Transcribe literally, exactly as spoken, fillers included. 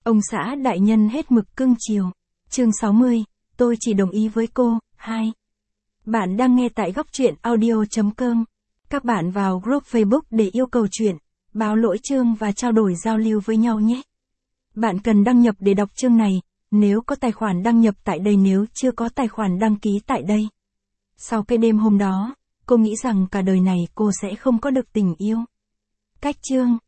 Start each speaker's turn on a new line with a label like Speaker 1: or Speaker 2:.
Speaker 1: Ông xã đại nhân hết mực cưng chiều. Chương sáu mươi, tôi chỉ đồng ý với cô. hai. Bạn đang nghe tại góc truyện audio chấm com. Các bạn vào group Facebook để yêu cầu chuyện, báo lỗi chương và trao đổi giao lưu với nhau nhé. Bạn cần đăng nhập để đọc chương này, nếu có tài khoản đăng nhập tại đây, nếu chưa có tài khoản đăng ký tại đây. Sau cái đêm hôm đó, cô nghĩ rằng cả đời này cô sẽ không có được tình yêu. Cách chương.